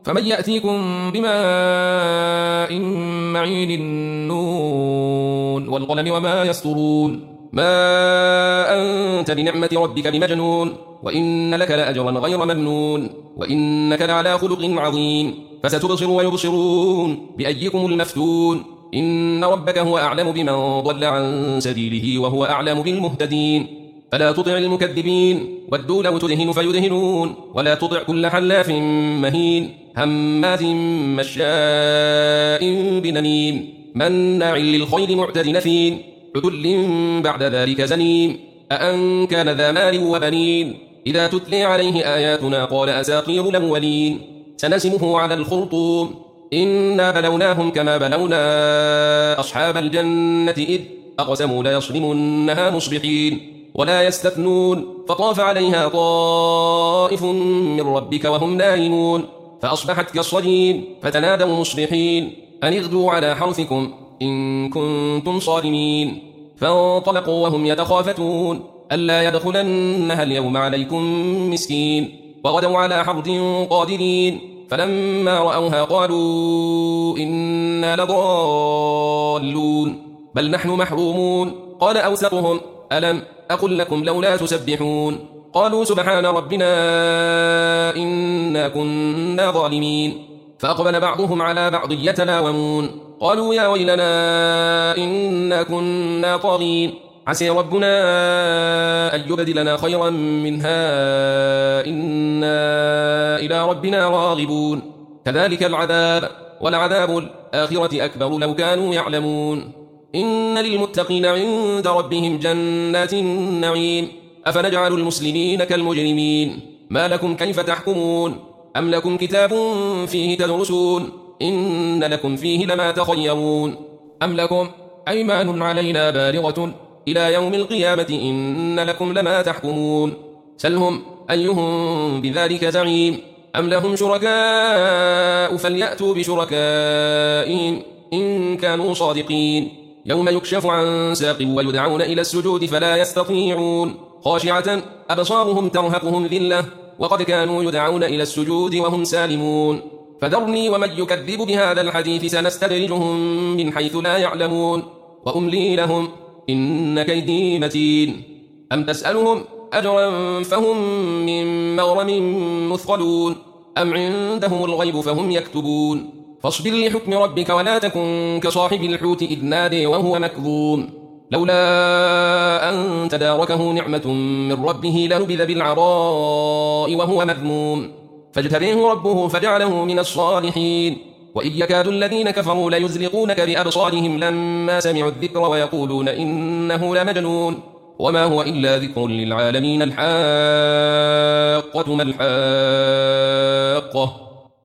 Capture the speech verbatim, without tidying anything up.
فمن يأتيكم بماء معين النون والقلم وما يسطرون ما أنت بنعمة ربك بمجنون وإن لك لأجرا غير ممنون وإنك لعلى خلق عظيم فستبصر ويبصرون بأيكم المفتون إن ربك هو أعلم بمن ضل عن سبيله وهو أعلم بالمهتدين فلا تطع المكذبين ودوا لو تدهن فيدهنون ولا تطع كل حلاف مهين هماز مشاء بنميم مناع للخير معتد نثيم عتل بعد ذلك زنيم أأن كان ذا مال وبنين إذا تتلي عليه آياتنا قال أساطير الأولين سنسمه على الخرطوم إنا بلوناهم كما بلونا أصحاب الجنة إذ أقسموا ليصرمنها مصبحين ولا يستثنون فطاف عليها طائف من ربك وهم نائمون فأصبحت كالصريم فتنادوا مصبحين أن اغدوا على حرثكم إن كنتم صارمين فانطلقوا وهم يتخافتون ألا يدخلنها اليوم عليكم مسكين وغدوا على حرد قادرين فلما رأوها قالوا إنا لضالون بل نحن محرومون قال أوسطهم ألم أقل لكم لولا تسبحون قالوا سبحان ربنا إنا كنا ظالمين فأقبل بعضهم على بعض يتلاومون قالوا يا ويلنا إنا كنا طاغين عسى ربنا أن يبدلنا خيرا منها إنا إلى ربنا راغبون كذلك العذاب ولعذاب الآخرة أكبر لو كانوا يعلمون إن للمتقين عند ربهم جنات النعيم أفنجعل المسلمين كالمجرمين ما لكم كيف تحكمون أم لكم كتاب فيه تدرسون إن لكم فيه لما تخيرون أم لكم أيمان علينا بالغة إلى يوم القيامة إن لكم لما تحكمون سلهم أيهم بذلك زعيم أم لهم شركاء فليأتوا بشركائهم إن كانوا صادقين يوم يكشف عن ساق ويدعون إلى السجود فلا يستطيعون خاشعة أبصارهم ترهقهم ذلة وقد كانوا يدعون إلى السجود وهم سالمون فذرني ومن يكذب بهذا الحديث سنستدرجهم من حيث لا يعلمون وأملي لهم إن كيدي متين أم تسألهم أجرا فهم من مغرم مثقلون أم عندهم الغيب فهم يكتبون فاصبر لحكم ربك ولا تكن كصاحب الحوت إذ نادي وهو مكظوم لولا أن تداركه نعمة من ربه لنبذ بالعراء وهو مذموم فاجتبيه ربه فجعله من الصالحين وإذ يكاد الذين كفروا ليزلقونك بأبصارهم لما سمعوا الذكر ويقولون إنه لمجنون وما هو إلا ذكر للعالمين الحاقة ما الحاقة